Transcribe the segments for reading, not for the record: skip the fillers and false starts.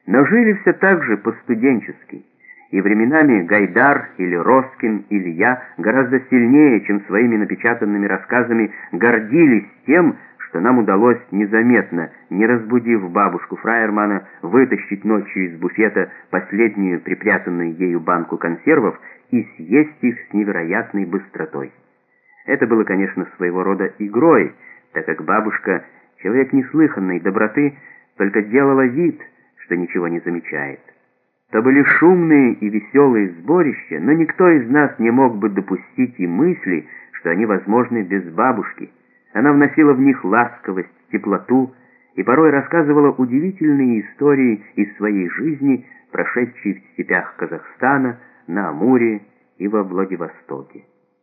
Но жили все так же по-студенчески, и временами Гайдар или Роскин или я гораздо сильнее, чем своими напечатанными рассказами, гордились тем, что нам удалось незаметно, не разбудив бабушку Фраермана, вытащить ночью из буфета последнюю припрятанную ею банку консервов и съесть их с невероятной быстротой. Это было, конечно, своего рода игрой, так как бабушка, человек неслыханной доброты, только делала вид, что ничего не замечает. То были шумные и веселые сборища, но никто из нас не мог бы допустить и мысли, что они возможны без бабушки. Она вносила в них ласковость, теплоту и порой рассказывала удивительные истории из своей жизни, прошедшей в степях Казахстана, на Амуре и во Владивостоке.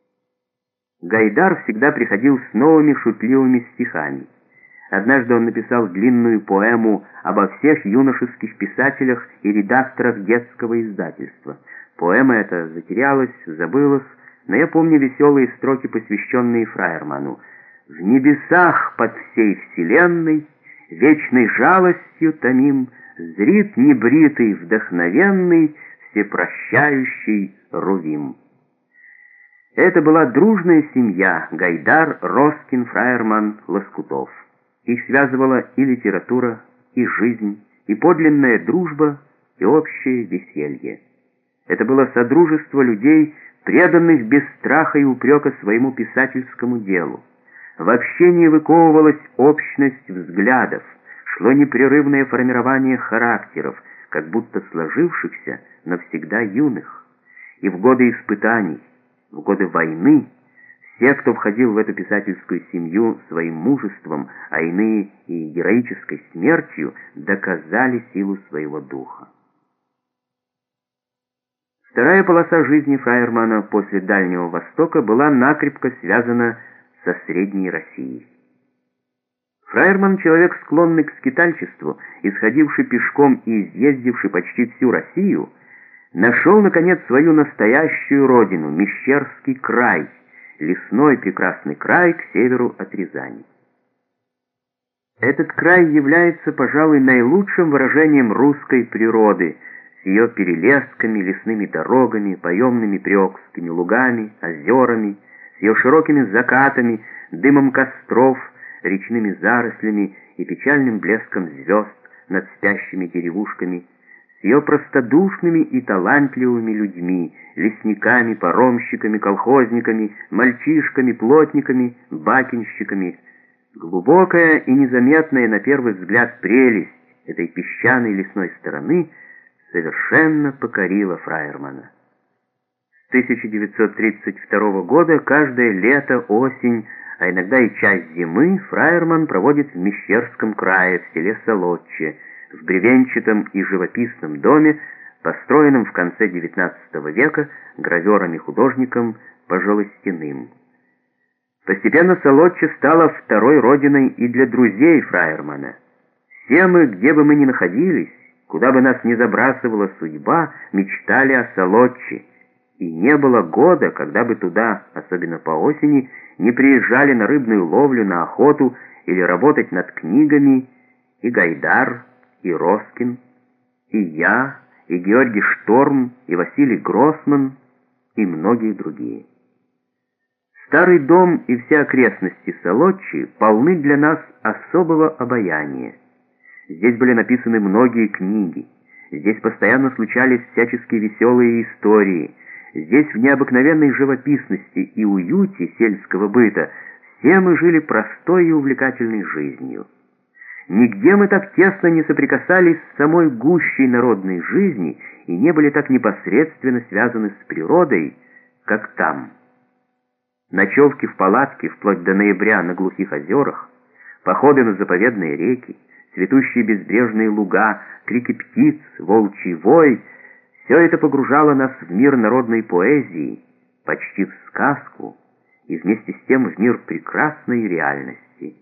Гайдар всегда приходил с новыми шутливыми стихами. Однажды он написал длинную поэму обо всех юношеских писателях и редакторах детского издательства. Поэма эта затерялась, забылась, но я помню веселые строки, посвященные Фраерману. «В небесах под всей вселенной, вечной жалостью томим, зрит небритый, вдохновенный, всепрощающий Рувим». Это была дружная семья Гайдар, Роскин, Фраерман, Лоскутов. Их связывала и литература, и жизнь, и подлинная дружба, и общее веселье. Это было содружество людей, преданных без страха и упрека своему писательскому делу. В общении выковывалась общность взглядов, шло непрерывное формирование характеров, как будто сложившихся, но всегда юных. И в годы испытаний, в годы войны, все, кто входил в эту писательскую семью своим мужеством, а иные и героической смертью, доказали силу своего духа. Вторая полоса жизни Фраермана после Дальнего Востока была накрепко связана со Средней Россией. Фраерман, человек склонный к скитальчеству, исходивший пешком и изъездивший почти всю Россию, нашел, наконец, свою настоящую родину, Мещерский край, лесной прекрасный край к северу от Рязани. Этот край является, пожалуй, наилучшим выражением русской природы, с ее перелесками, лесными дорогами, поемными приокскими лугами, озерами, с ее широкими закатами, дымом костров, речными зарослями и печальным блеском звезд над спящими деревушками, с ее простодушными и талантливыми людьми, лесниками, паромщиками, колхозниками, мальчишками, плотниками, бакинщиками. Глубокая и незаметная на первый взгляд прелесть этой песчаной лесной стороны совершенно покорила Фраермана. С 1932 года каждое лето, осень, а иногда и часть зимы Фраерман проводит в Мещерском крае, в селе Солодче, в бревенчатом и живописном доме, построенном в конце XIX века гравером и художником Пожилостяным. Постепенно Солодче стала второй родиной и для друзей Фраермана. Все мы, где бы мы ни находились, куда бы нас ни забрасывала судьба, мечтали о Солодче, и не было года, когда бы туда, особенно по осени, не приезжали на рыбную ловлю, на охоту или работать над книгами и Гайдар, и Роскин, и я, и Георгий Шторм, и Василий Гроссман, и многие другие. Старый дом и все окрестности Солодчи полны для нас особого обаяния. Здесь были написаны многие книги, здесь постоянно случались всяческие веселые истории, здесь в необыкновенной живописности и уюте сельского быта все мы жили простой и увлекательной жизнью. Нигде мы так тесно не соприкасались с самой гущей народной жизни и не были так непосредственно связаны с природой, как там. Ночевки в палатке вплоть до ноября на глухих озерах, походы на заповедные реки, цветущие безбрежные луга, крики птиц, волчий вой — все это погружало нас в мир народной поэзии, почти в сказку, и вместе с тем в мир прекрасной реальности.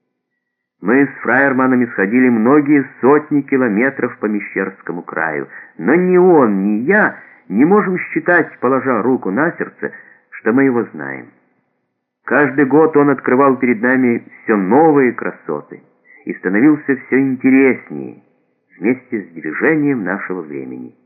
Мы с Фраерманом исходили многие сотни километров по Мещерскому краю, но ни он, ни я не можем считать, положа руку на сердце, что мы его знаем. Каждый год он открывал перед нами все новые красоты и становился все интереснее, вместе с движением нашего времени.